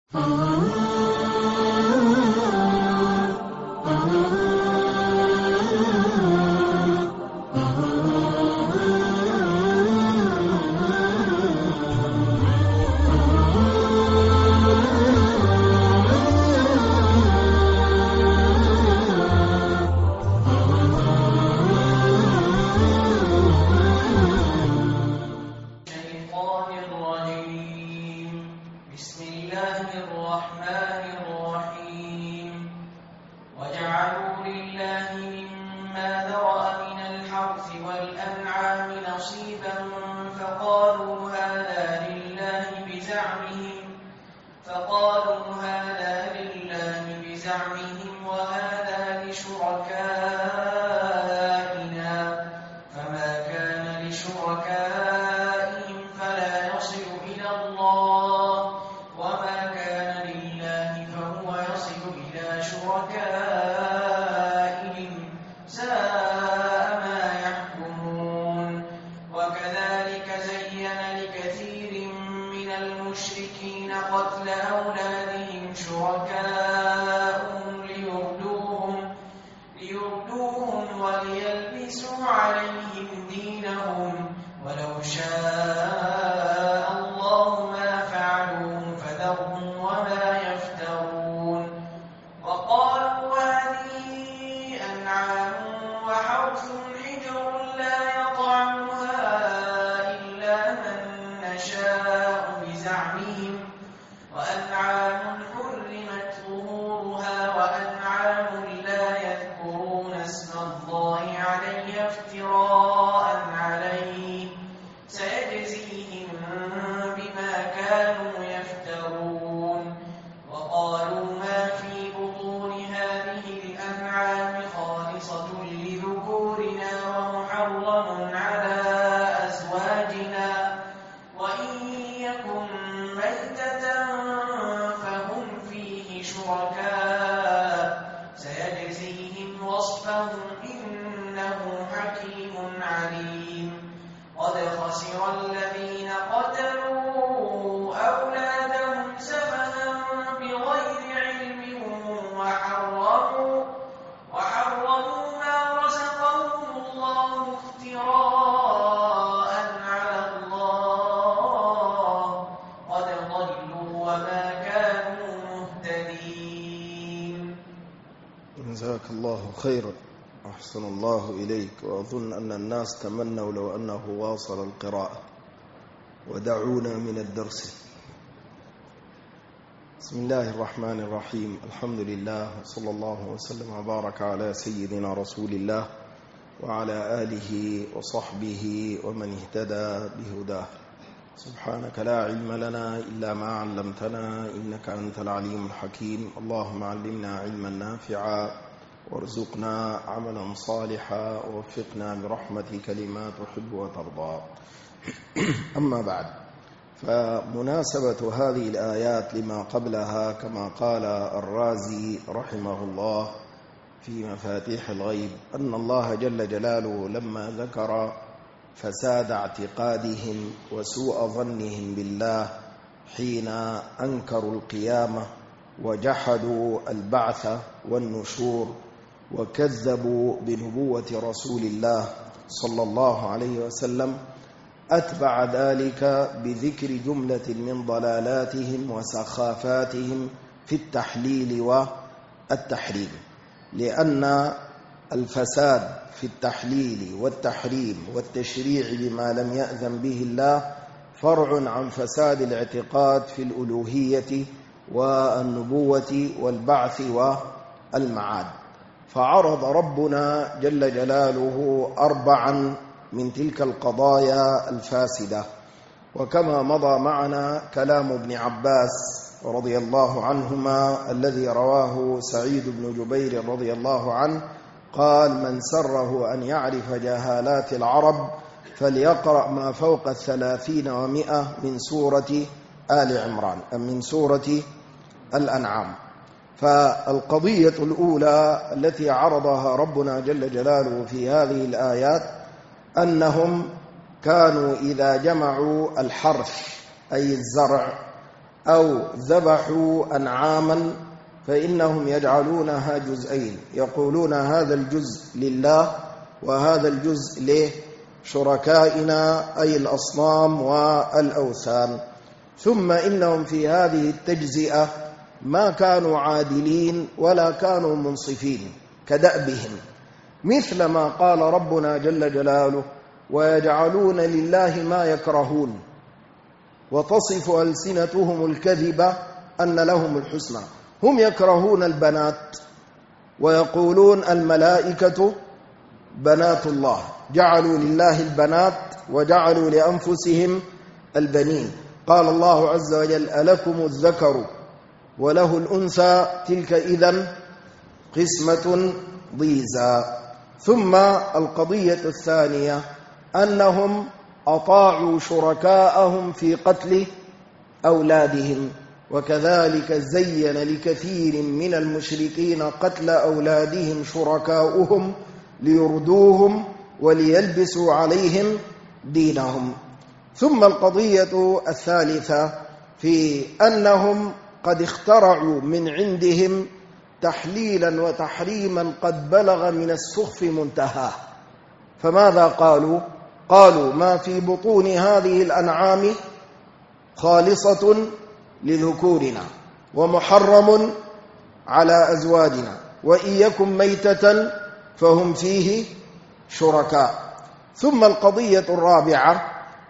جزاك الله خيرا، أحسن الله إليك. وأظن أن الناس تمنوا لو أنه واصل القراءة. ودعونا من الدرس. بسم الله الرحمن الرحيم. الحمد لله وصلى الله وسلم وبارك على سيدنا رسول الله وعلى آله وصحبه ومن اهتدى بهداه. سبحانك لا علم لنا إلا ما علمتنا إنك أنت العليم الحكيم. اللهم علمنا علما نافعا وارزقنا عملا صالحا ووفقنا برحمتك لما تحب وترضى. أما بعد، فمناسبة هذه الآيات لما قبلها كما قال الرازي رحمه الله في مفاتيح الغيب أن الله جل جلاله لما ذكر فساد اعتقادهم وسوء ظنهم بالله حين أنكروا القيامة وجحدوا البعث والنشور وكذبوا بنبوة رسول الله صلى الله عليه وسلم، أتبع ذلك بذكر جملة من ضلالاتهم وسخافاتهم في التحليل والتحريم، لأن الفساد في التحليل والتحريم والتشريع بما لم يأذن به الله فرع عن فساد الاعتقاد في الألوهية والنبوة والبعث والمعاد. فعرض ربنا جل جلاله أربعا من تلك القضايا الفاسدة. وكما مضى معنا كلام ابن عباس رضي الله عنهما الذي رواه سعيد بن جبير رضي الله عنه قال: من سره أن يعرف جهالات العرب فليقرأ ما فوق 30 و100 من سورة آل عمران أم من سورة الأنعام. فالقضية الأولى التي عرضها ربنا جل جلاله في هذه الآيات أنهم كانوا إذا جمعوا الحرث أي الزرع أو ذبحوا أنعاما فإنهم يجعلونها جزئين، يقولون هذا الجزء لله وهذا الجزء لشركائنا أي الأصنام والأوثان. ثم إنهم في هذه التجزئة ما كانوا عادلين ولا كانوا منصفين كدأبهم، مثل ما قال ربنا جل جلاله: ويجعلون لله ما يكرهون وتصف ألسنتهم الكذب أن لهم الحسنى. هم يكرهون البنات ويقولون الملائكة بنات الله، جعلوا لله البنات وجعلوا لأنفسهم البنين. قال الله عز وجل: ألكم الذكر وله الأنثى تلك إذن قسمة ضيزى. ثم القضية الثانية أنهم أطاعوا شركاءهم في قتل أولادهم، وكذلك زين لكثير من المشركين قتل أولادهم شركاؤهم ليردوهم وليلبسوا عليهم دينهم. ثم القضية الثالثة في أنهم قد اخترعوا من عندهم تحليلا وتحريما قد بلغ من السخف منتهاه. فماذا قالوا؟ قالوا: ما في بطون هذه الأنعام خالصة لذكورنا ومحرم على أزواجنا، وإن يكن ميتة فهم فيه شركاء. ثم القضية الرابعة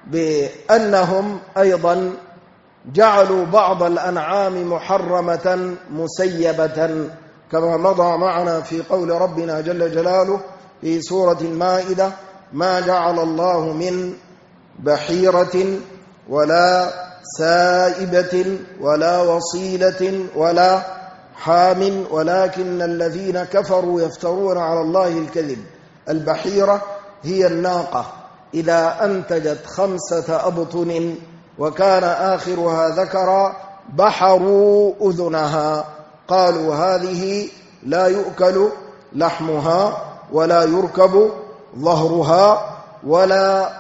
بأنهم أيضا جعلوا بعض الأنعام محرمة مسيبة، كما مضى معنا في قول ربنا جل جلاله في سورة المائدة: ما جعل الله من بحيرة ولا سائبة ولا وصيلة ولا حام ولكن الذين كفروا يفترون على الله الكذب. البحيرة هي الناقة إذا أنتجت 5 أبطن وكان آخرها ذكرا بحروا أذنها، قالوا هذه لا يؤكل لحمها ولا يركب ظهرها ولا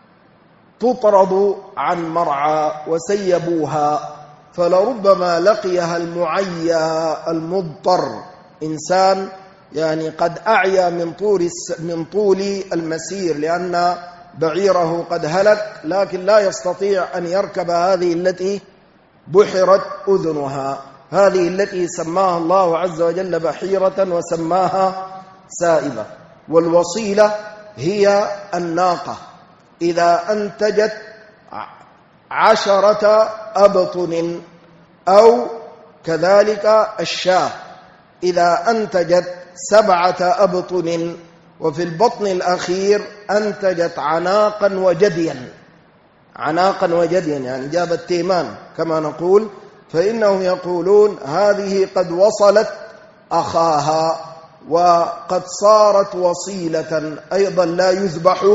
تطرد عن مرعى، وسيبوها. فلربما لقيها المعيا المضطر، إنسان يعني قد أعيا من طول المسير لأن بعيره قد هلك، لكن لا يستطيع أن يركب هذه التي بحرت أذنها، هذه التي سماها الله عز وجل بحيرة وسماها سائبة. والوصيلة هي الناقة إذا أنتجت 10 أبطن، أو كذلك الشاة إذا أنتجت 7 أبطن، وفي البطن الأخير أنتجت عناقا وجديا، عناقا وجديا يعني جابت تيمان كما نقول. فإنهم يقولون هذه قد وصلت أخاها وقد صارت وصيلة، أيضا لا يذبح،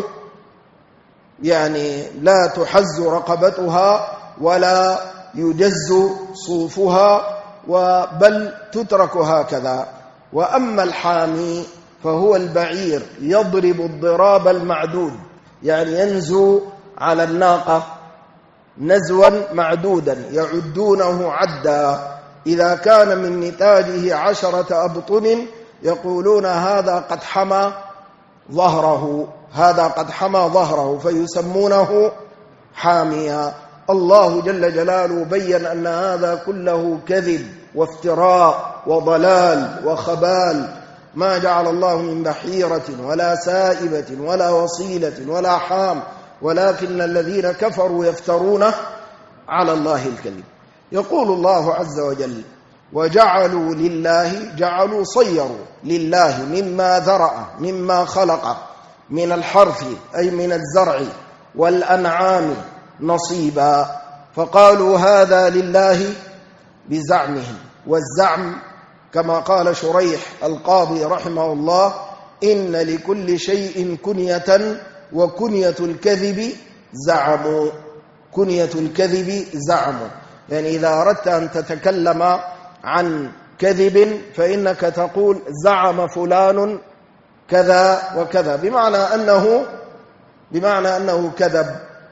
يعني لا تحز رقبتها ولا يجز صوفها، بل تترك هكذا. وأما الحامي فهو البعير يضرب الضراب المعدود، يعني ينزو على الناقة نزوا معدودا يعدونه عدا، إذا كان من نتاجه 10 أبطن يقولون هذا قد حمى ظهره، هذا قد حمى ظهره، فيسمونه حاميا. الله جل جلاله بين أن هذا كله كذب وافتراء وضلال وخبال. ما جعل الله من بحيرة ولا سائبة ولا وصيلة ولا حام ولكن الذين كفروا يفترون على الله الكذب. يقول الله عز وجل: وجعلوا لله، جعلوا صيروا لله مما ذرأ مما خلق من الحرث أي من الزرع والأنعام نصيبا، فقالوا هذا لله بزعمهم. والزعم كما قال شريح القاضي رحمه الله: إن لكل شيء كنية وكنية الكذب زعم، كنية الكذب زعم، يعني إذا أردت أن تتكلم عن كذب فإنك تقول زعم فلان كذا وكذا، بمعنى أنه كذب.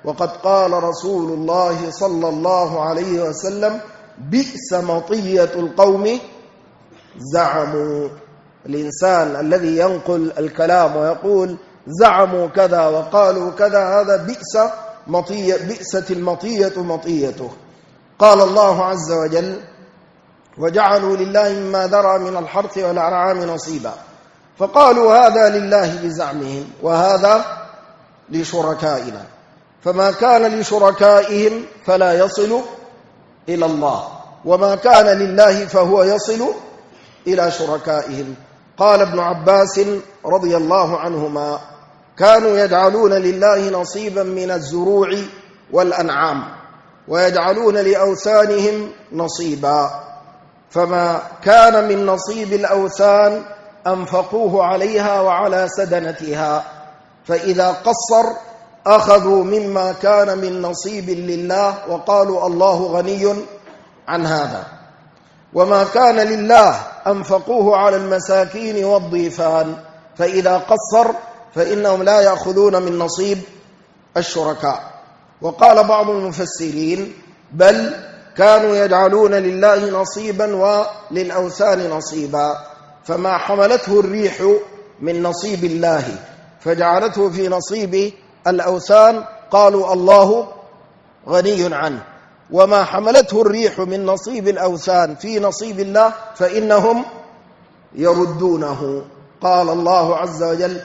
وقد قال رسول الله صلى الله عليه وسلم: بئس مطية القوم زعموا. الإنسان الذي ينقل الكلام ويقول زعموا كذا وقالوا كذا، هذا بئست المطية مطيته. قال الله عز وجل: وجعلوا لله مما ذرى من الحرث والأنعام نصيبا، فقالوا هذا لله بزعمهم وهذا لشركائنا، فما كان لشركائهم فلا يصل إلى الله، وما كان لله فهو يصل إلى شركائهم. قال ابن عباس رضي الله عنهما: كانوا يجعلون لله نصيبا من الزروع والأنعام، ويجعلون لأوثانهم نصيبا، فما كان من نصيب الأوثان أنفقوه عليها وعلى سدنتها، فإذا قصر أخذوا مما كان من نصيب لله وقالوا الله غني عن هذا، وما كان لله أنفقوه على المساكين والضيفان، فإذا قصر فإنهم لا يأخذون من نصيب الشركاء. وقال بعض المفسرين: بل كانوا يجعلون لله نصيبا وللأوثان نصيبا، فما حملته الريح من نصيب الله فجعلته في نصيب الأوثان قالوا الله غني عنه، وما حملته الريح من نصيب الأوثان في نصيب الله فإنهم يردونه. قال الله عز وجل: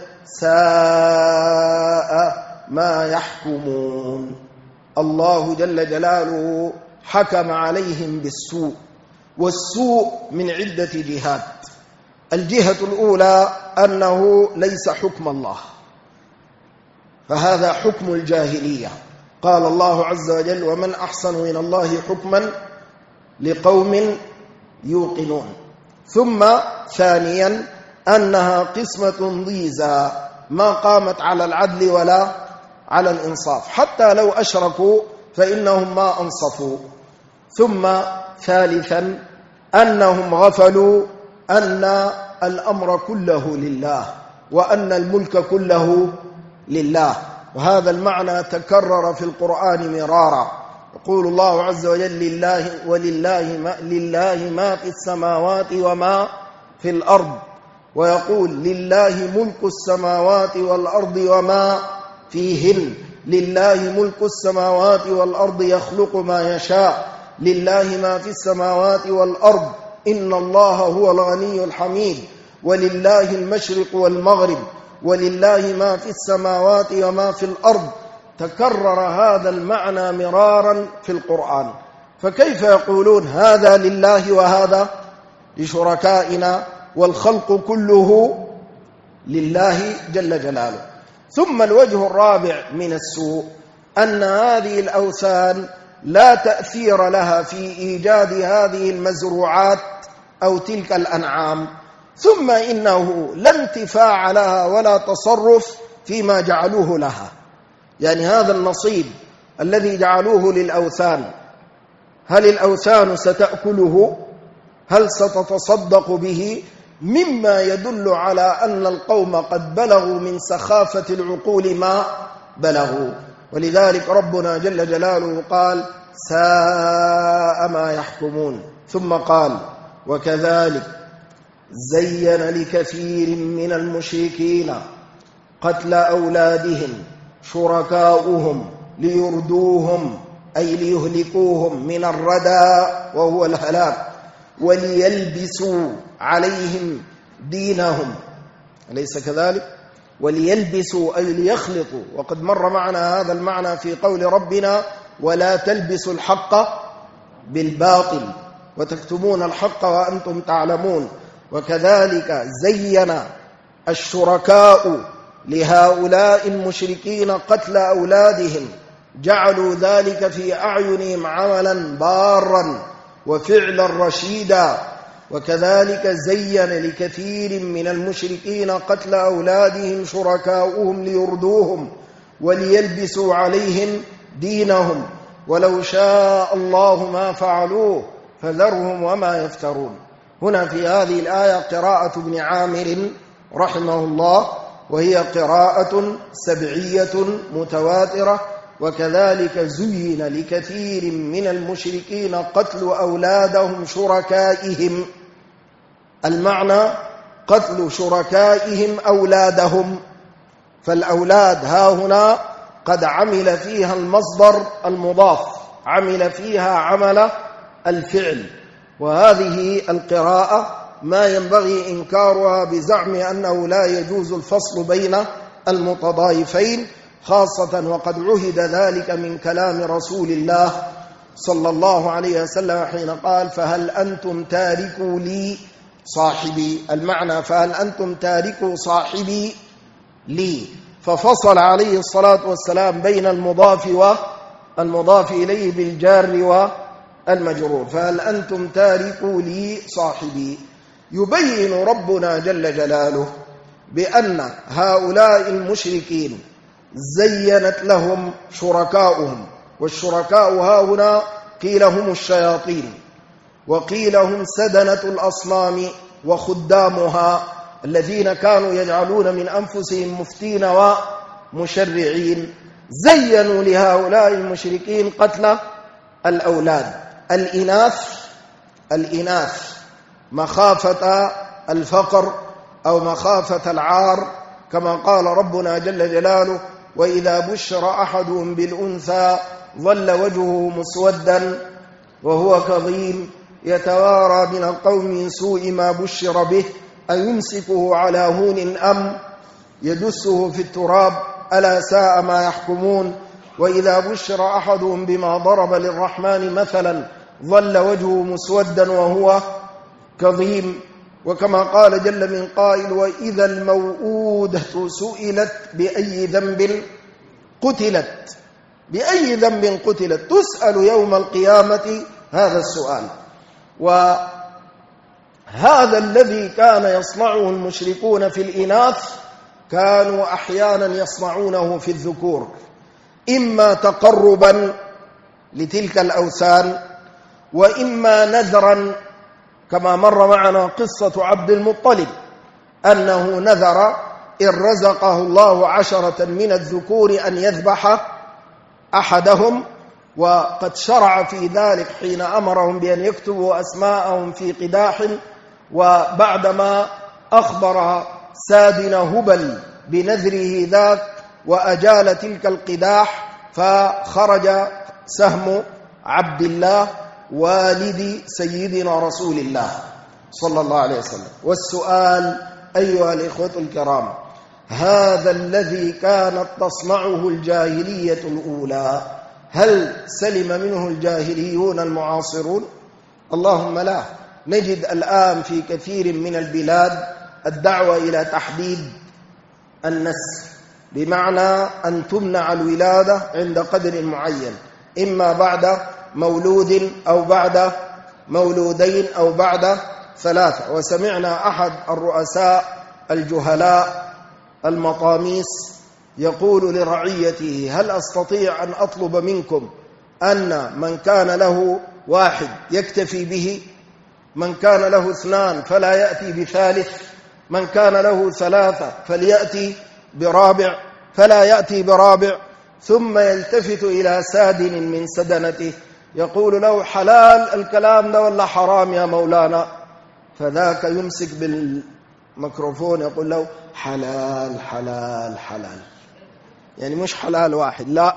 ساء ما يحكمون. الله جل جلاله حكم عليهم بالسوء، والسوء من عدة جهات. الجهة الأولى أنه ليس حكم الله، فهذا حكم الجاهلية. قال الله عز وجل: ومن أحسن من الله حكما لقوم يوقنون. ثم ثانيا أنها قسمة ضيزى ما قامت على العدل ولا على الإنصاف، حتى لو أشركوا فإنهم ما أنصفوا. ثم ثالثا أنهم غفلوا أن الأمر كله لله، وأن الملك كله لله، وهذا المعنى تكرر في القرآن مرارا. يقول الله عز وجل: لله ما في السماوات وما في الأرض، ويقول: لله ملك السماوات والأرض وما فيهن، لله ملك السماوات والأرض يخلق ما يشاء، لله ما في السماوات والأرض، إن الله هو الغني الحميد، ولله المشرق والمغرب، ولله ما في السماوات وما في الأرض. تكرر هذا المعنى مرارا في القرآن، فكيف يقولون هذا لله وهذا لشركائنا والخلق كله لله جل جلاله؟ ثم الوجه الرابع من السوء أن هذه الأوثان لا تأثير لها في إيجاد هذه المزروعات أو تلك الأنعام، ثم إنه لا انتفاع لها ولا تصرف فيما جعلوه لها. يعني هذا النصيب الذي جعلوه للأوثان، هل الأوثان ستأكله؟ هل ستتصدق به؟ مما يدل على أن القوم قد بلغوا من سخافة العقول ما بلغوا. ولذلك ربنا جل جلاله قال: ساء ما يحكمون. ثم قال: وكذلك زين لكثير من المشركين قتل أولادهم شركاؤهم ليردوهم أي ليهلكوهم من الردى وهو الهلاك، وليلبسوا عليهم دينهم، أليس كذلك؟ وليلبسوا أي ليخلطوا، وقد مر معنا هذا المعنى في قول ربنا: ولا تلبسوا الحق بالباطل وتكتمون الحق وأنتم تعلمون. وكذلك زين الشركاء لهؤلاء المشركين قتل أولادهم، جعلوا ذلك في أعينهم عملا بارا وفعلا رشيدا. وكذلك زين لكثير من المشركين قتل أولادهم شركاؤهم ليردوهم وليلبسوا عليهم دينهم ولو شاء الله ما فعلوه فذرهم وما يفترون. هنا في هذه الآية قراءة ابن عامر رحمه الله، وهي قراءة سبعية متواترة وكذلك زين لكثير من المشركين قتل أولادهم شركائهم. المعنى قتل شركائهم أولادهم، فالأولاد ها هنا قد عمل فيها المصدر المضاف، عمل فيها عمل الفعل، وهذه القراءة ما ينبغي إنكارها بزعم أنه لا يجوز الفصل بين المتضايفين، خاصة وقد عهد ذلك من كلام رسول الله صلى الله عليه وسلم حين قال: فهل أنتم تاركوا لي صاحبي؟ المعنى فهل أنتم تاركوا صاحبي لي، ففصل عليه الصلاة والسلام بين المضاف إليه بالجار والمجرور، فهل أنتم تاركوا لي صاحبي. يبين ربنا جل جلاله بأن هؤلاء المشركين زينت لهم شركاؤهم، والشركاء هؤلاء قيل هم الشياطين، وقيل هم سدنة الأصنام وخدامها الذين كانوا يجعلون من أنفسهم مفتين ومشرعين. زينوا لهؤلاء المشركين قتل الأولاد الإناث مخافة الفقر أو مخافة العار، كما قال ربنا جل جلاله: وإذا بشر أحدهم بالأنثى ظل وجهه مسودا وهو كظيم يتوارى من القوم من سوء ما بشر به أيمسكه على هون أم يدسه في التراب ألا ساء ما يحكمون. وإذا بشر أحدهم بما ضرب للرحمن مثلا ظل وجهه مسودا وهو كظيم. وكما قال جل من قائل: وإذا الموءودة سئلت بأي ذنب قتلت، بأي ذنب قتلت، تسأل يوم القيامة هذا السؤال. وهذا الذي كان يصنعه المشركون في الإناث كانوا أحيانا يصنعونه في الذكور، إما تقربا لتلك الأوثان، وإما نذرا، كما مر معنا قصة عبد المطلب أنه نذر إن رزقه الله 10 من الذكور أن يذبح أحدهم، وقد شرع في ذلك حين أمرهم بأن يكتبوا أسماءهم في قداح. وبعدما أخبر سادن هبل بنذره ذاك وأجال تلك القداح، فخرج سهم عبد الله والد سيدنا رسول الله صلى الله عليه وسلم. والسؤال أيها الإخوة الكرام: هذا الذي كانت تصنعه الجاهلية الأولى هل سلم منه الجاهليون المعاصرون؟ اللهم لا. نجد الآن في كثير من البلاد الدعوة إلى تحديد النسل، بمعنى أن تمنع الولادة عند قدر معين، إما بعد مولود أو بعد مولودين أو بعد 3. وسمعنا أحد الرؤساء الجهلاء المطاميس يقول لرعيته: هل أستطيع أن أطلب منكم أن من كان له 1 يكتفي به، من كان له 2 فلا يأتي ب3، من كان له 3 فليأتي ب4 فلا يأتي ب4. ثم يلتفت إلى سادن من سدنته يقول له: حلال الكلام ده ولا حرام يا مولانا؟ فذاك يمسك بالميكروفون يقول له: حلال حلال حلال، يعني مش حلال واحد، لا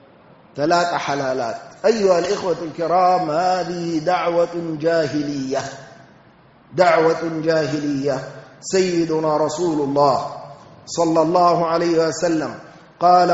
3 حلالات. أيها الإخوة الكرام، هذه دعوة جاهلية، دعوة جاهلية. سيدنا رسول الله صلى الله عليه وسلم قال: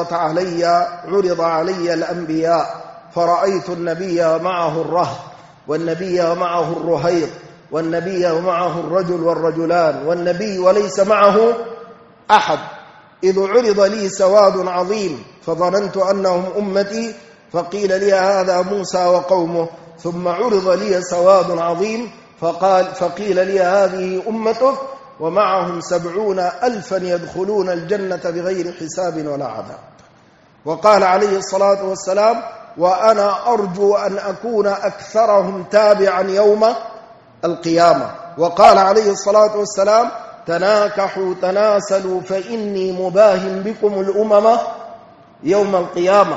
عرض علي الأنبياء فرأيت النبي ومعه الرهط، والنبي ومعه الرهيط، والنبي ومعه الرجل والرجلان، والنبي وليس معه أحد، إذ عرض لي سواد عظيم فظننت أنهم أمتي، فقيل لي هذا موسى وقومه، ثم عرض لي سواد عظيم فقيل لي هذه أمتك ومعهم 70,000 يدخلون الجنة بغير حساب ولا عذاب. وقال عليه الصلاة والسلام: وأنا أرجو أن أكون أكثرهم تابعا يوم القيامة. وقال عليه الصلاة والسلام: تناكحوا تناسلوا فإني مباهم بكم الأمم يوم القيامة.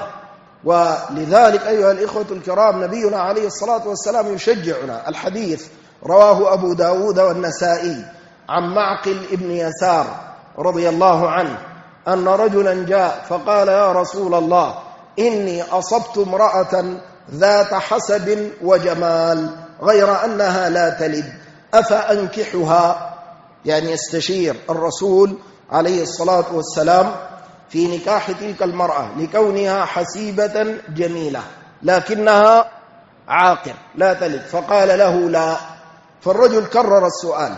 ولذلك أيها الإخوة الكرام نبينا عليه الصلاة والسلام يشجعنا. الحديث رواه أبو داود والنسائي عن معقل ابن يسار رضي الله عنه أن رجلا جاء فقال: يا رسول الله، إني أصبت امرأة ذات حسب وجمال غير أنها لا تلد، أفأنكحها؟ يعني يستشير الرسول عليه الصلاة والسلام في نكاح تلك المرأة لكونها حسيبة جميلة لكنها عاقر لا تلد. فقال له: لا. فالرجل كرر السؤال،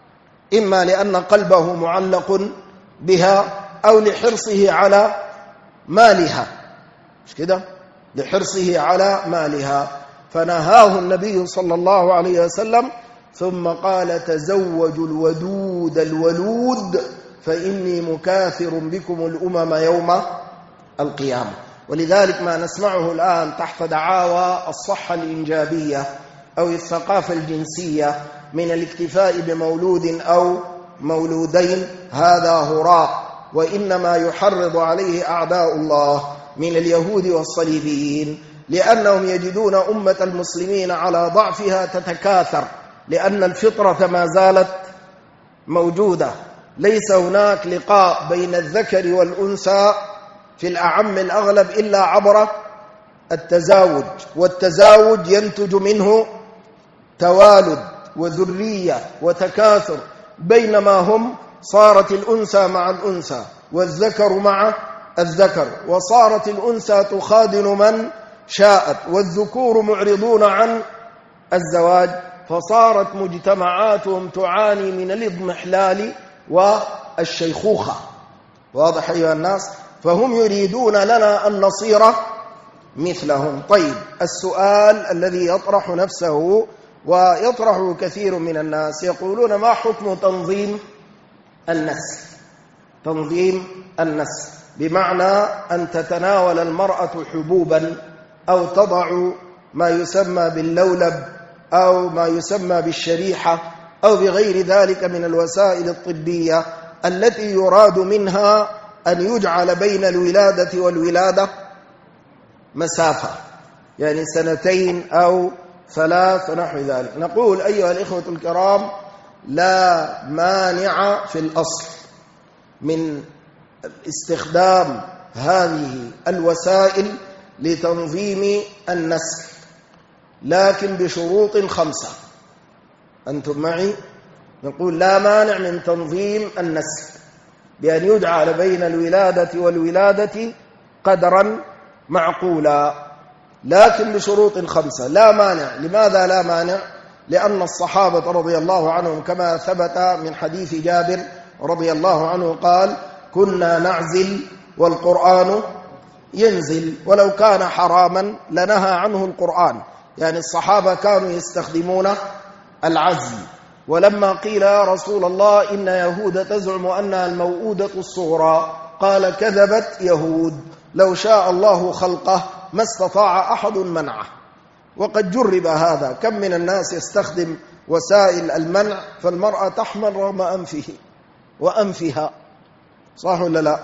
إما لأن قلبه معلق بها أو لحرصه على مالها، مش كده؟ لحرصه على مالها. فنهاه النبي صلى الله عليه وسلم ثم قال: تزوجوا الودود الولود فإني مكاثر بكم الأمم يوم القيامة. ولذلك ما نسمعه الآن تحت دعاوى الصحة الإنجابية أو الثقافة الجنسية من الاكتفاء بمولود أو مولودين هذا هراء، وإنما يحرض عليه أعداء الله من اليهود والصليبيين، لأنهم يجدون أمة المسلمين على ضعفها تتكاثر، لأن الفطرة ما زالت موجودة. ليس هناك لقاء بين الذكر والأنثى في الأعم الأغلب إلا عبر التزاوج، والتزاوج ينتج منه توالد وذرية وتكاثر، بينما هم صارت الأنثى مع الأنثى والذكر مع الذكر، وصارت الأنثى تخادن من شاءت والذكور معرضون عن الزواج، فصارت مجتمعاتهم تعاني من الاضمحلال والشيخوخة. واضح أيها الناس؟ فهم يريدون لنا أن نصير مثلهم. طيب، السؤال الذي يطرح نفسه ويطرحه كثير من الناس، يقولون: ما حكم تنظيم النسل؟ تنظيم النسل بمعنى أن تتناول المرأة حبوبا أو تضع ما يسمى باللولب أو ما يسمى بالشريحة أو بغير ذلك من الوسائل الطبية التي يراد منها أن يجعل بين الولادة والولادة مسافة، يعني 2 أو 3 ونحو ذلك. نقول أيها الإخوة الكرام: لا مانع في الأصل من استخدام هذه الوسائل لتنظيم النسل، لكن بشروط 5. أنتم معي؟ نقول لا مانع من تنظيم النسل بأن يجعل بين الولادة والولادة قدرا معقولا، لكن بشروط 5. لا مانع. لماذا لا مانع؟ لأن الصحابة رضي الله عنهم كما ثبت من حديث جابر رضي الله عنه قال: كنا نعزل والقرآن ينزل، ولو كان حراما لنهى عنه القرآن. يعني الصحابة كانوا يستخدمون العزل. ولما قيل: يا رسول الله، إن يهود تزعم أنها الموؤودة الصغرى، قال: كذبت يهود، لو شاء الله خلقه ما استطاع أحد منعه. وقد جرب هذا. كم من الناس يستخدم وسائل المنع فالمرأة تحمل رغم أنفه وأنفها، صح ولا لا؟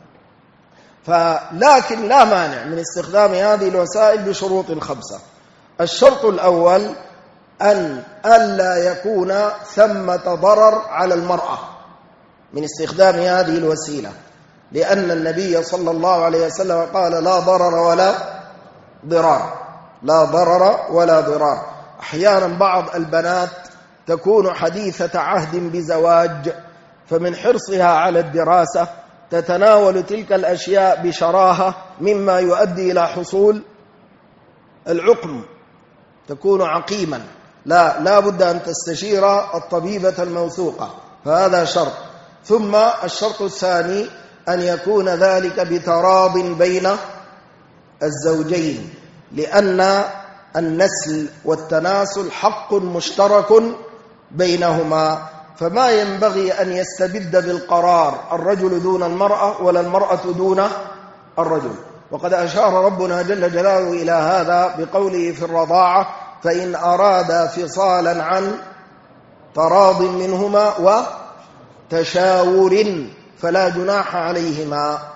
لكن لا مانع من استخدام هذه الوسائل بشروط 5. الشرط الأول أن ألا يكون ثمة ضرر على المرأة من استخدام هذه الوسيلة، لأن النبي صلى الله عليه وسلم قال: لا ضرر ولا ضرار، لا ضرر ولا ضرار. أحيانا بعض البنات تكون حديثة عهد بزواج، فمن حرصها على الدراسة تتناول تلك الأشياء بشراهة مما يؤدي إلى حصول العقم، تكون عقيما. لا بد أن تستشير الطبيبة الموثوقة، فهذا شرط. ثم الشرط الثاني أن يكون ذلك بتراض بين الزوجين، لأن النسل والتناسل حق مشترك بينهما، فما ينبغي أن يستبد بالقرار الرجل دون المرأة ولا المرأة دون الرجل. وقد أشار ربنا جل جلاله إلى هذا بقوله في الرضاعة: فإن أرادا فصالا عن تراض منهما وتشاور فلا جناح عليهما.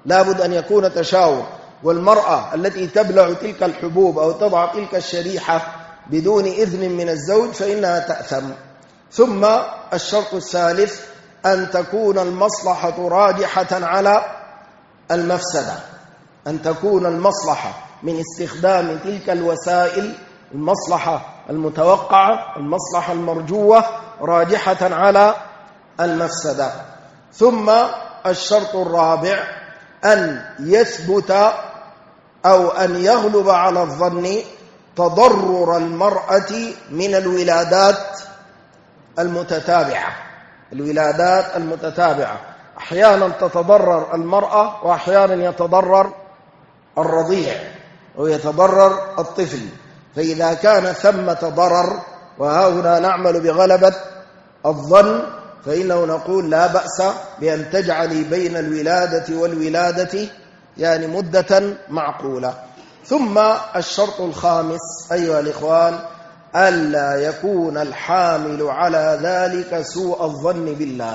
لابد أن يكون تشاور. والمرأة التي تبلع تلك الحبوب أو تضع تلك الشريحة بدون إذن من الزوج فإنها تأثم. ثم الشرط الثالث أن تكون المصلحة راجحة على المفسدة، أن تكون المصلحة من استخدام تلك الوسائل، المصلحة المتوقعة، المصلحة المرجوة، راجحة على المفسدة. ثم الشرط الرابع أن يثبت أو أن يغلب على الظن تضرر المرأة من الولادات المتتابعة. الولادات المتتابعة أحيانا تتضرر المرأة وأحيانا يتضرر الرضيع ويتضرر الطفل. فإذا كان ثمة ضرر وهنا نعمل بغلبة الظن فإنه نقول لا بأس بأن تجعلي بين الولادة والولادة يعني مدة معقولة. ثم الشرط الخامس أيها الإخوان ألا يكون الحامل على ذلك سوء الظن بالله،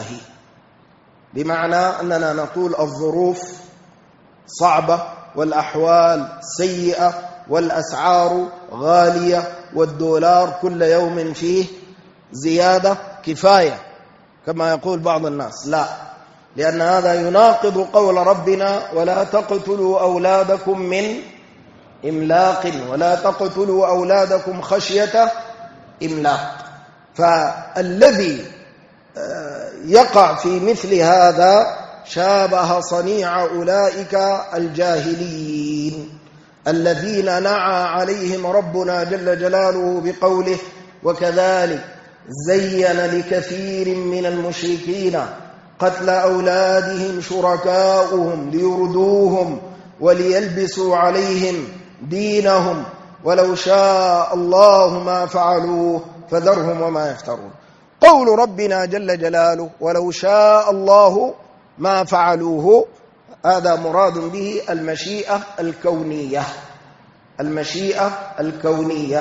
بمعنى أننا نقول الظروف صعبة والأحوال سيئة والأسعار غالية والدولار كل يوم فيه زيادة كفاية كما يقول بعض الناس. لا، لأن هذا يناقض قول ربنا ولا تقتلوا أولادكم من إملاق ولا تقتلوا أولادكم خشية إملاق. فالذي يقع في مثل هذا شابه صنيع أولئك الجاهلين الذين نعى عليهم ربنا جل جلاله بقوله وكذلك زين لكثير من المشركين قتل أولادهم شركاؤهم ليردوهم وليلبسوا عليهم دينهم ولو شاء الله ما فعلوه فذرهم وما يفترون. قول ربنا جل جلاله ولو شاء الله ما فعلوه هذا مراد به المشيئة الكونية، المشيئة الكونية.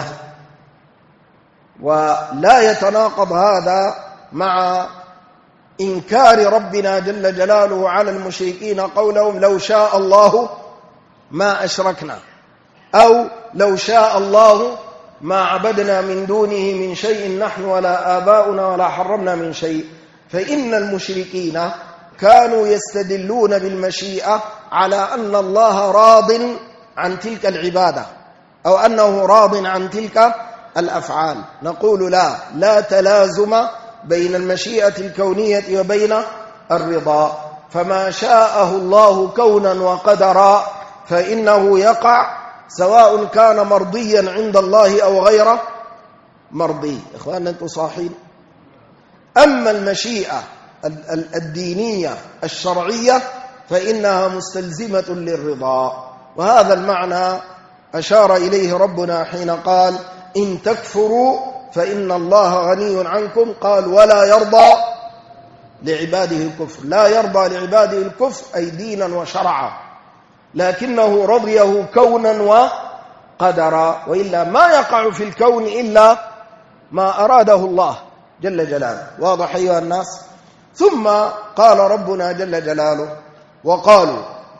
ولا يتناقض هذا مع إنكار ربنا جل جلاله على المشركين قولهم لو شاء الله ما أشركنا أو لو شاء الله ما عبدنا من دونه من شيء نحن ولا آباؤنا ولا حرمنا من شيء. فإن المشركين كانوا يستدلون بالمشيئة على أن الله راض عن تلك العبادة أو أنه راض عن تلك الأفعال. نقول لا تلازم بين المشيئة الكونية وبين الرضا، فما شاءه الله كونا وقدرا فإنه يقع سواء كان مرضيا عند الله أو غير مرضي. إخواننا أنتم صاحين. أما المشيئة الدينية الشرعية فإنها مستلزمة للرضا، وهذا المعنى أشار إليه ربنا حين قال إن تكفروا فإن الله غني عنكم. قال ولا يرضى لعباده الكفر. لا يرضى لعباده الكفر أي دينا وشرعا، لكنه رضيه كونا وقدرا، وإلا ما يقع في الكون إلا ما أراده الله جل جلاله. واضح أيها الناس؟ ثم قال ربنا جل جلاله وقالوا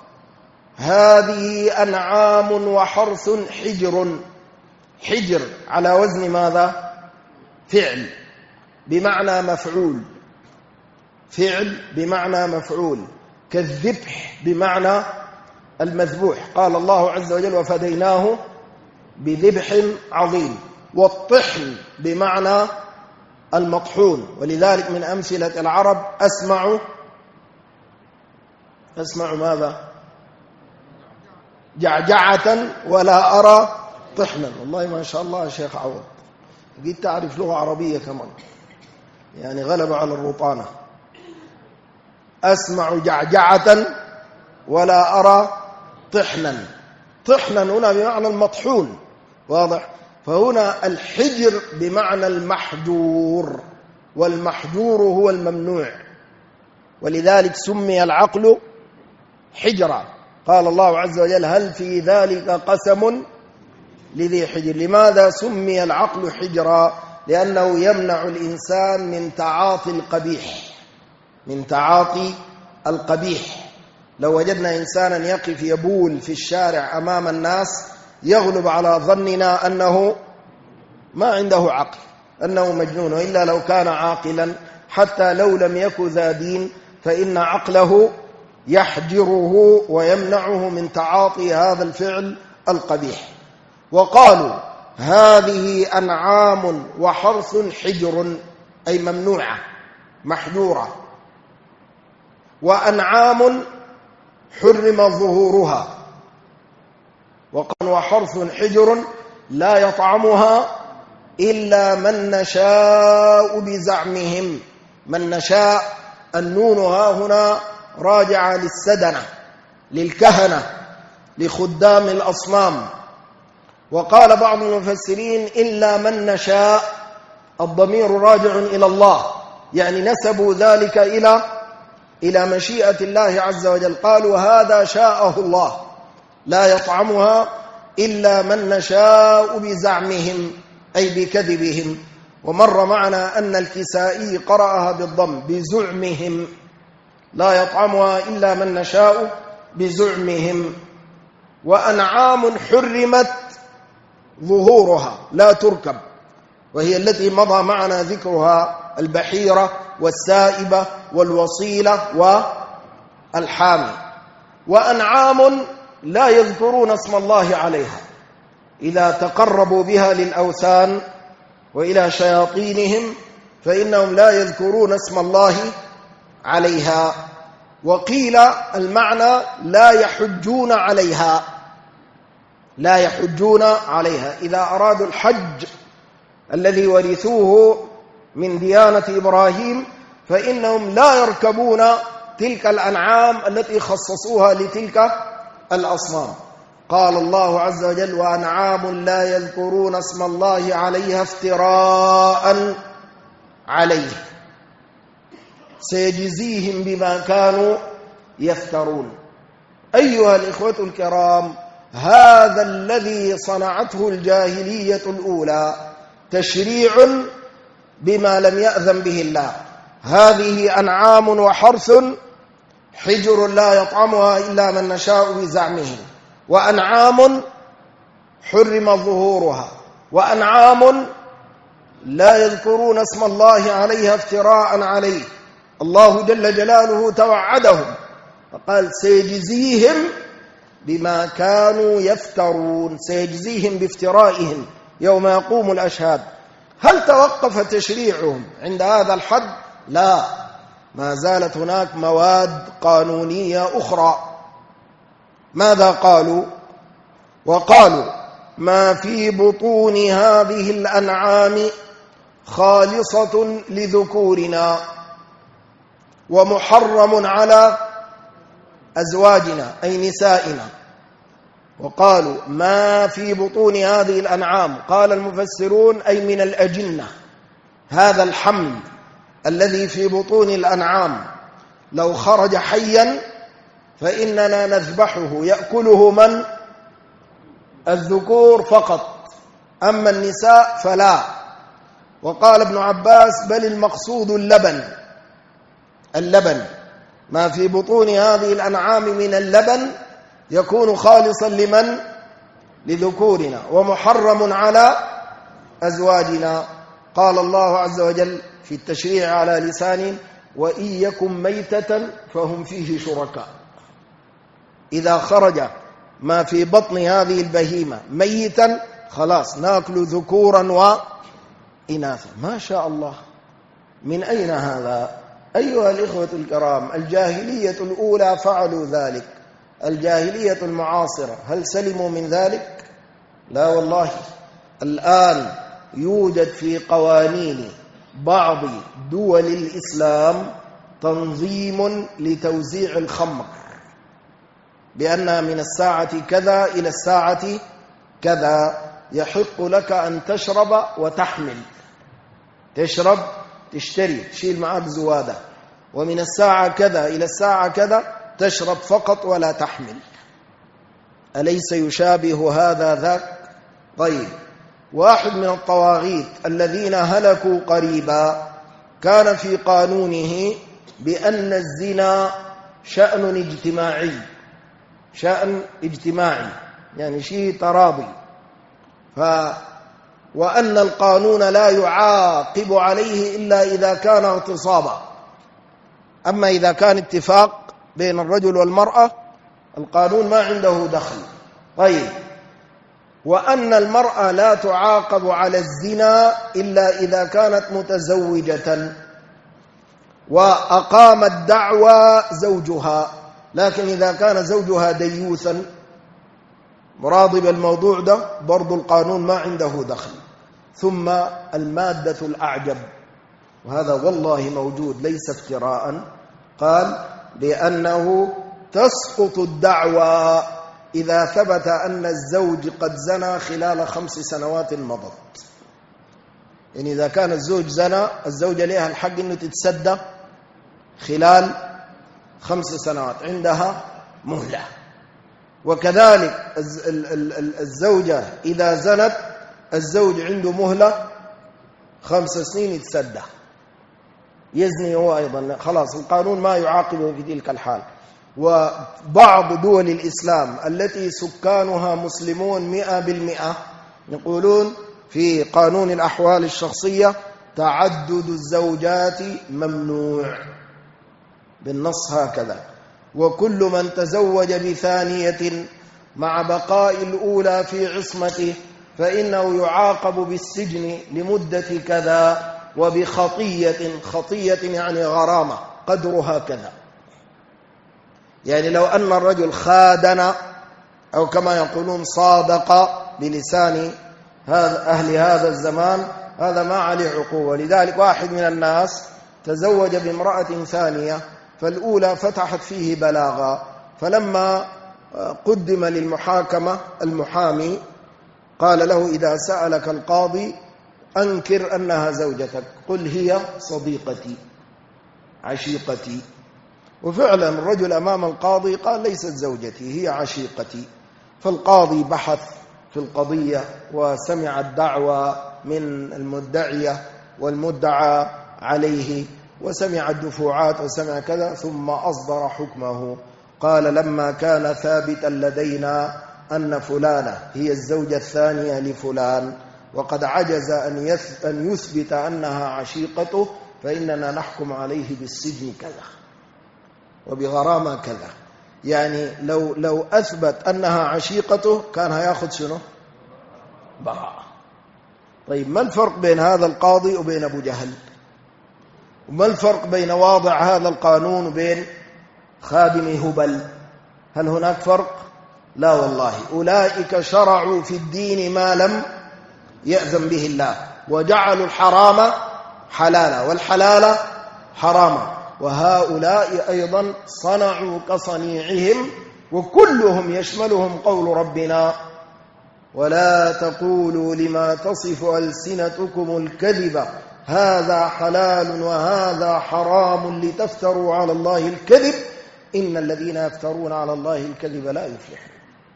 هذه أنعام وحرث حجر. حجر على وزن ماذا؟ فعل بمعنى مفعول، فعل بمعنى مفعول، كالذبح بمعنى المذبوح. قال الله عز وجل وفديناه بذبح عظيم. والطحن بمعنى المطحون، ولذلك من أمثلة العرب أسمع ماذا؟ جعجعة ولا أرى طحنا. والله ما شاء الله يا شيخ عوض، قد تعرف لغة عربية كمان، يعني غلب على الرطانة. أسمع جعجعة ولا أرى طحنا. طحنا هنا بمعنى المطحون، واضح؟ فهنا الحجر بمعنى المحجور، والمحجور هو الممنوع، ولذلك سمي العقل حجرا. قال الله عز وجل هل في ذلك قسم لذي حجر. لماذا سمي العقل حجرا؟ لأنه يمنع الإنسان من تعاطي القبيح، من تعاطي القبيح. لو وجدنا إنسانا يقف يبول في الشارع أمام الناس يغلب على ظننا أنه ما عنده عقل، أنه مجنون، وإلا لو كان عاقلا حتى لو لم يكن ذا دين فإن عقله يحجره ويمنعه من تعاطي هذا الفعل القبيح. وقالوا هذه أنعام وحرث حجر، أي ممنوعة محجورة، وأنعام حرم ظهورها، وقال وحرث حجر لا يطعمها إلا من نشاء بزعمهم. من نشاء، النون ها هنا راجعة للسدنة، للكهنة، لخدام الأصنام. وقال بعض المفسرين إلا من نشاء، الضمير راجع إلى الله، يعني نسبوا ذلك إلى مشيئة الله عز وجل. قالوا هذا شاءه الله، لا يطعمها إلا من نشاء بزعمهم، أي بكذبهم. ومر معنا أن الكسائي قرأها بالضم بزعمهم، لا يطعمها إلا من نشاء بزعمهم. وأنعام حرمت ظهورها لا تركب، وهي التي مضى معنا ذكرها، البحيرة والسائبة والوصيلة والحامي. وأنعام لا يذكرون اسم الله عليها، إذا تقربوا بها للأوثان وإلى شياطينهم فإنهم لا يذكرون اسم الله عليها. وقيل المعنى لا يحجون عليها، لا يحجون عليها. إذا أرادوا الحج الذي ورثوه من ديانة إبراهيم فإنهم لا يركبون تلك الأنعام التي خصصوها لتلك الأصنام. قال الله عز وجل وأنعام لا يذكرون اسم الله عليها افتراء عليه سيجزيهم بما كانوا يفترون. أيها الإخوة الكرام، هذا الذي صنعته الجاهلية الأولى تشريع بما لم يأذن به الله. هذه أنعام وحرث حجر لا يطعمها إلا من نشاء بزعمهم، وأنعام حرم ظهورها، وأنعام لا يذكرون اسم الله عليها افتراء عليه. الله جل جلاله توعدهم فقال سيجزيهم بما كانوا يفترون، سيجزيهم بافترائهم يوم يقوم الأشهاد. هل توقف تشريعهم عند هذا الحد؟ لا، ما زالت هناك مواد قانونية أخرى. ماذا قالوا؟ وقالوا ما في بطون هذه الأنعام خالصة لذكورنا ومحرم على أزواجنا أي نسائنا. وقالوا ما في بطون هذه الأنعام، قال المفسرون أي من الأجنة، هذا الحمل الذي في بطون الأنعام لو خرج حيا فإننا نذبحه، يأكله من؟ الذكور فقط، أما النساء فلا. وقال ابن عباس بل المقصود اللبن، ما في بطون هذه الأنعام من اللبن يكون خالصا لمن؟ لذكورنا، ومحرم على أزواجنا. قال الله عز وجل في التشريع على لسان وإن يكن ميتة فهم فيه شركاء. إذا خرج ما في بطن هذه البهيمة ميتا خلاص ناكل ذكورا وإناثا. ما شاء الله، من أين هذا؟ أيها الإخوة الكرام، الجاهلية الأولى فعلوا ذلك، الجاهلية المعاصرة هل سلموا من ذلك؟ لا والله. الآن يوجد في قوانين بعض دول الإسلام تنظيم لتوزيع الخمر، بأن من الساعة كذا إلى الساعة كذا يحق لك أن تشرب وتحمل، تشرب تشتري تشيل معك زوادة، ومن الساعة كذا إلى الساعة كذا تشرب فقط ولا تحمل. أليس يشابه هذا ذاك؟ طيب، واحد من الطواغيت الذين هلكوا قريبا كان في قانونه بأن الزنا شأن اجتماعي، شأن اجتماعي يعني شيء تراضي. وأن القانون لا يعاقب عليه إلا إذا كان اغتصابا. أما إذا كان اتفاق بين الرجل والمرأة القانون ما عنده دخل. طيب، وأن المرأة لا تعاقب على الزنا إلا إذا كانت متزوجة وأقامت دعوى زوجها، لكن إذا كان زوجها ديوثا مراضي بالموضوع ده برضو القانون ما عنده دخل. ثم المادة الأعجب، وهذا والله موجود ليس افتراء، قال لأنه تسقط الدعوى إذا ثبت أن الزوج قد زنى خلال 5 سنوات مضت. يعني إذا كان الزوج زنى الزوجة لها الحق أنه تتسدى خلال 5 سنوات، عندها مهلة. وكذلك الزوجة إذا زنت الزوج عنده مهلة 5 سنين يتسدى، يزني هو أيضا، خلاص القانون ما يعاقبه في تلك الحال. وبعض دول الإسلام التي سكانها مسلمون 100% يقولون في قانون الأحوال الشخصية تعدد الزوجات ممنوع بالنص هكذا، وكل من تزوج بثانية مع بقاء الأولى في عصمته فإنه يعاقب بالسجن لمدة كذا وبخطية، خطية يعني غرامة قدرها كذا. يعني لو أن الرجل خادن أو كما يقولون صادق بلسان أهل هذا الزمان هذا ما عليه عقوبة. لذلك واحد من الناس تزوج بامرأة ثانية، فالأولى فتحت فيه بلاغا، فلما قدم للمحاكمة المحامي قال له إذا سألك القاضي أنكر أنها زوجتك، قل هي صديقتي عشيقتي. وفعلا الرجل أمام القاضي قال ليست زوجتي هي عشيقتي. فالقاضي بحث في القضية وسمع الدعوى من المدعية والمدعى عليه وسمع الدفوعات وسمع كذا، ثم أصدر حكمه. قال لما كان ثابتا لدينا أن فلانة هي الزوجة الثانية لفلان وقد عجز أن يثبت أنها عشيقته فإننا نحكم عليه بالسجن كذا وبغرامة كذا. يعني لو أثبت أنها عشيقته كان هياخذ شنو؟ براءة. طيب ما الفرق بين هذا القاضي وبين أبو جهل؟ وما الفرق بين واضع هذا القانون وبين خادم هبل؟ هل هناك فرق؟ لا والله. أولئك شرعوا في الدين ما لم يأذن به الله، وجعلوا الحرام حلالا والحلال حراما، وهؤلاء أيضا صنعوا كصنيعهم، وكلهم يشملهم قول ربنا ولا تقولوا لما تصف ألسنتكم الكذب هذا حلال وهذا حرام لتفتروا على الله الكذب إن الذين يفترون على الله الكذب لا يفلحون.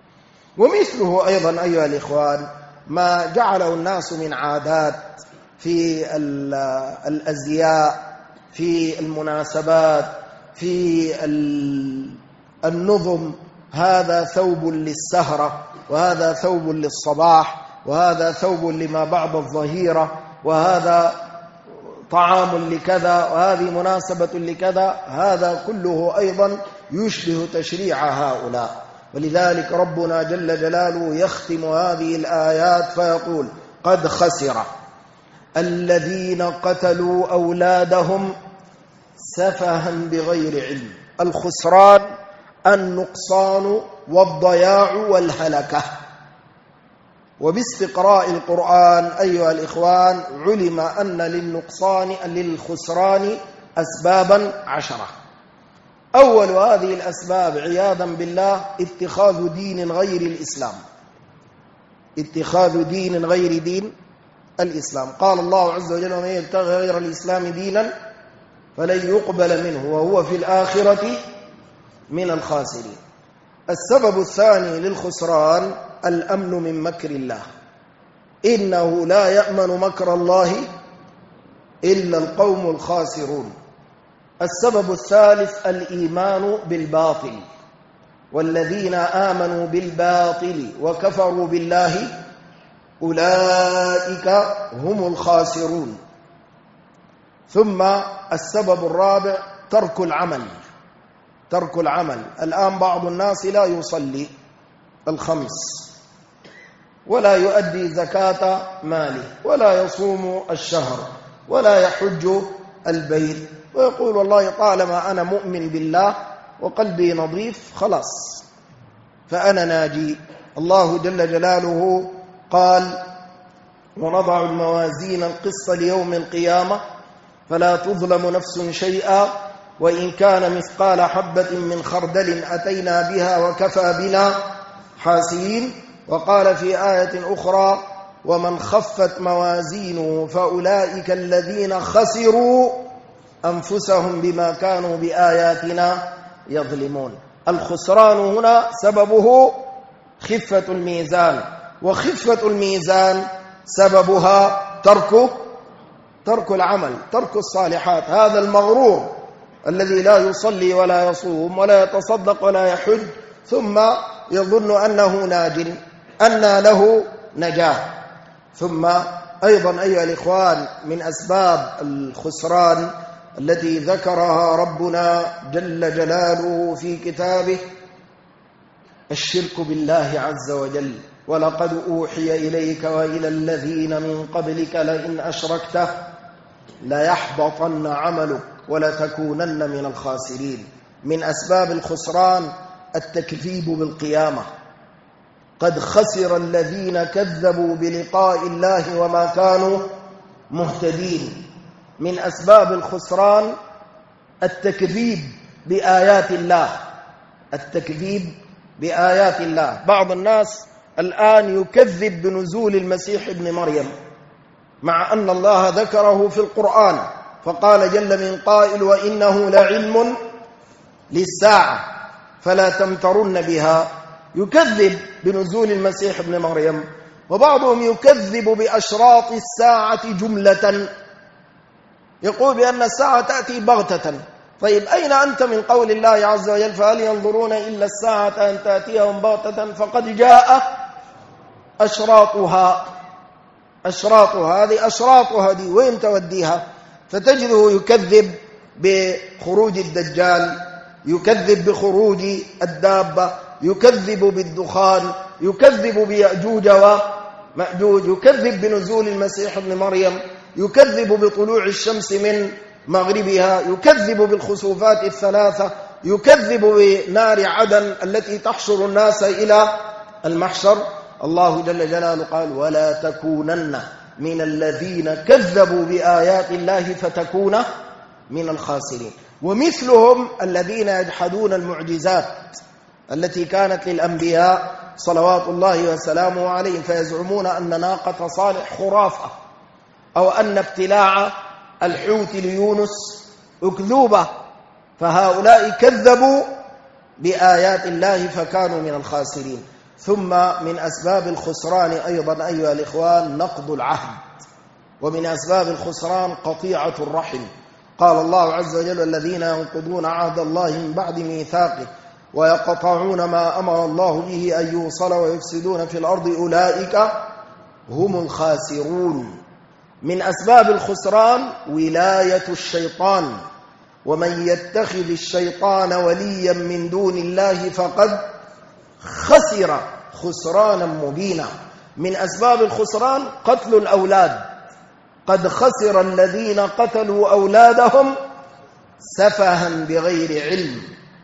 ومثله أيضا أيها الإخوان ما جعله الناس من عادات في الأزياء، في المناسبات، في النظم، هذا ثوب للسهرة وهذا ثوب للصباح وهذا ثوب لما بعد الظهيرة وهذا طعام لكذا وهذه مناسبة لكذا، هذا كله أيضا يشبه تشريع هؤلاء. ولذلك ربنا جل جلاله يختم هذه الآيات فيقول قد خسر الذين قتلوا أولادهم سفها بغير علم. الخسران النقصان والضياع والهلكة. وباستقراء القرآن أيها الإخوان علم أن للخسران أسبابا 10. أول هذه الأسباب عياذا بالله اتخاذ دين غير الإسلام، اتخاذ دين غير دين الإسلام. قال الله عز وجل ومن يبتغي غير الإسلام دينا فلن يقبل منه وهو في الآخرة من الخاسرين. السبب الثاني للخسران الأمن من مكر الله، إنه لا يأمن مكر الله إلا القوم الخاسرون. السبب الثالث الإيمان بالباطل، والذين آمنوا بالباطل وكفروا بالله أولئك هم الخاسرون. ثم السبب الرابع ترك العمل. ترك العمل. الآن بعض الناس لا يصلي الخمس، ولا يؤدي زكاة ماله، ولا يصوم الشهر، ولا يحج البيت، ويقول والله طالما أنا مؤمن بالله وقلبي نظيف خلاص فأنا ناجي. الله جل جلاله قال: ونضع الموازين القسط ليوم القيامة فلا تظلم نفس شيئا وإن كان مثقال حبة من خردل أتينا بها وكفى بنا حاسبين. وقال في آية أخرى: ومن خفت موازينه فأولئك الذين خسروا أنفسهم بما كانوا بآياتنا يظلمون. الخسران هنا سببه خفة الميزان، وخفة الميزان سببها ترك العمل، ترك الصالحات. هذا المغرور الذي لا يصلي ولا يصوم ولا يتصدق ولا يحج ثم يظن أنه ناج، أن له نجاة. ثم أيضا أيها الإخوان من أسباب الخسران التي ذكرها ربنا جل جلاله في كتابه الشرك بالله عز وجل: ولقد أوحي إليك وإلى الذين من قبلك لئن أشركت ليحبطن عملك ولتكونن من الخاسرين. من أسباب الخسران التكذيب بالقيامة. قد خسر الذين كذبوا بلقاء الله وما كانوا مهتدين. من أسباب الخسران التكذيب بآيات الله. التكذيب بآيات الله. بعض الناس الآن يكذب بنزول المسيح ابن مريم، مع أن الله ذكره في القرآن، فقال جل من قائل: وإنه لعلم للساعة فلا تمترن بها. يكذب بنزول المسيح ابن مريم. وبعضهم يكذب بأشراط الساعة جملة، يقول بأن الساعة تأتي بغتة. طيب أين أنت من قول الله عز وجل: فهل ينظرون إلا الساعة أن تأتيهم بغتة فقد جاء أشراطها. هذه أشراطها دي وين توديها؟ فتجده يكذب بخروج الدجال، يكذب بخروج الدابة، يكذب بالدخان، يكذب بيأجوج ومأجوج، يكذب بنزول المسيح ابن مريم، يكذب بطلوع الشمس من مغربها، يكذب بالخسوفات الثلاثة، يكذب بنار عدن التي تحشر الناس إلى المحشر. الله جل جلاله قال: ولا تكونن من الذين كذبوا بآيات الله فتكون من الخاسرين. ومثلهم الذين يجحدون المعجزات التي كانت للأنبياء صلوات الله وسلامه عليهم، فيزعمون أن ناقة صالح خرافة، أو أن ابتلاع الحوت ليونس أكذوبة. فهؤلاء كذبوا بآيات الله فكانوا من الخاسرين. ثم من أسباب الخسران أيضا أيها الإخوان نقض العهد. ومن أسباب الخسران قطيعة الرحم. قال الله عز وجل: الذين ينقضون عهد الله من بعد ميثاقه ويقطعون ما أمر الله به أن يوصل ويفسدون في الأرض أولئك هم الخاسرون. من أسباب الخسران ولاية الشيطان. ومن يتخذ الشيطان وليا من دون الله فقد خسر خسرانا مبينا. من أسباب الخسران قتل الأولاد. قد خسر الذين قتلوا أولادهم سفها بغير علم.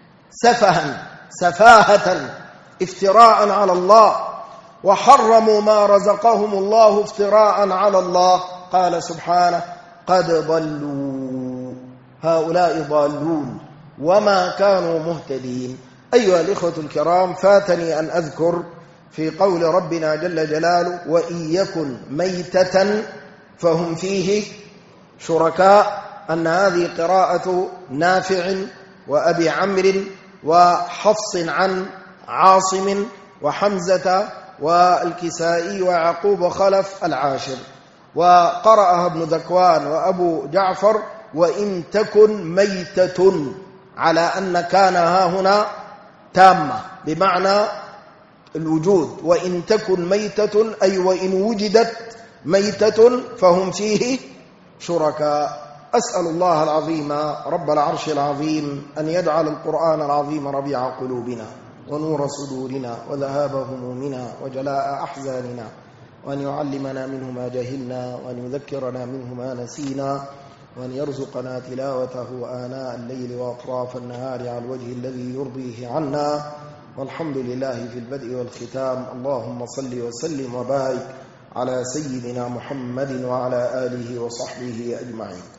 سفاهة افتراء على الله، وحرموا ما رزقهم الله افتراء على الله. قال سبحانه: قد ضلوا، هؤلاء ضالون وما كانوا مهتدين. أيها الإخوة الكرام، فاتني أن أذكر في قول ربنا جل جلاله: وإن يكن ميتة فهم فيه شركاء، أن هذه قراءة نافع وأبي عمرو وحفص عن عاصم وحمزة والكسائي ويعقوب وخلف العاشر، وقرأها ابن ذكوان وأبو جعفر وإن تكن ميتة، على أن كان ها هنا تامة بمعنى الوجود. وإن تكن ميتة أي وإن وجدت ميتة فهم فيه شركاء. أسأل الله العظيم رب العرش العظيم أن يجعل القرآن العظيم ربيع قلوبنا ونور صدورنا وذهاب همومنا وجلاء أحزاننا، وأن يعلمنا منه ما جهلنا، وأن يذكرنا منه ما نسينا، وأن يرزقنا تلاوته آناء الليل وأطراف النهار على الوجه الذي يرضيه عنا. والحمد لله في البدء والختام. اللهم صل وسلم وبارك على سيدنا محمد وعلى آله وصحبه أجمعين.